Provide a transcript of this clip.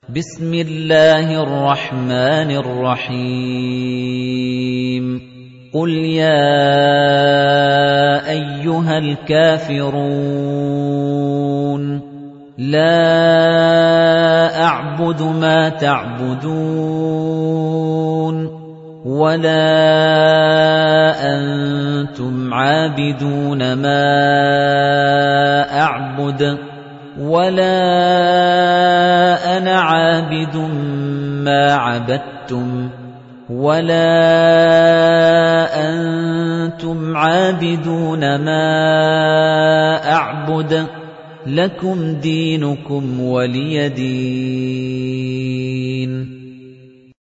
بسم الله الرحمن الرحيم قل يا أيها الكافرون لا أعبد ما تعبدون ولا أنتم عابدون ما أعبد ولا أنا عابد ما عبدتم ولا أنتم عابدون ما أعبد لكم دينكم ولي دين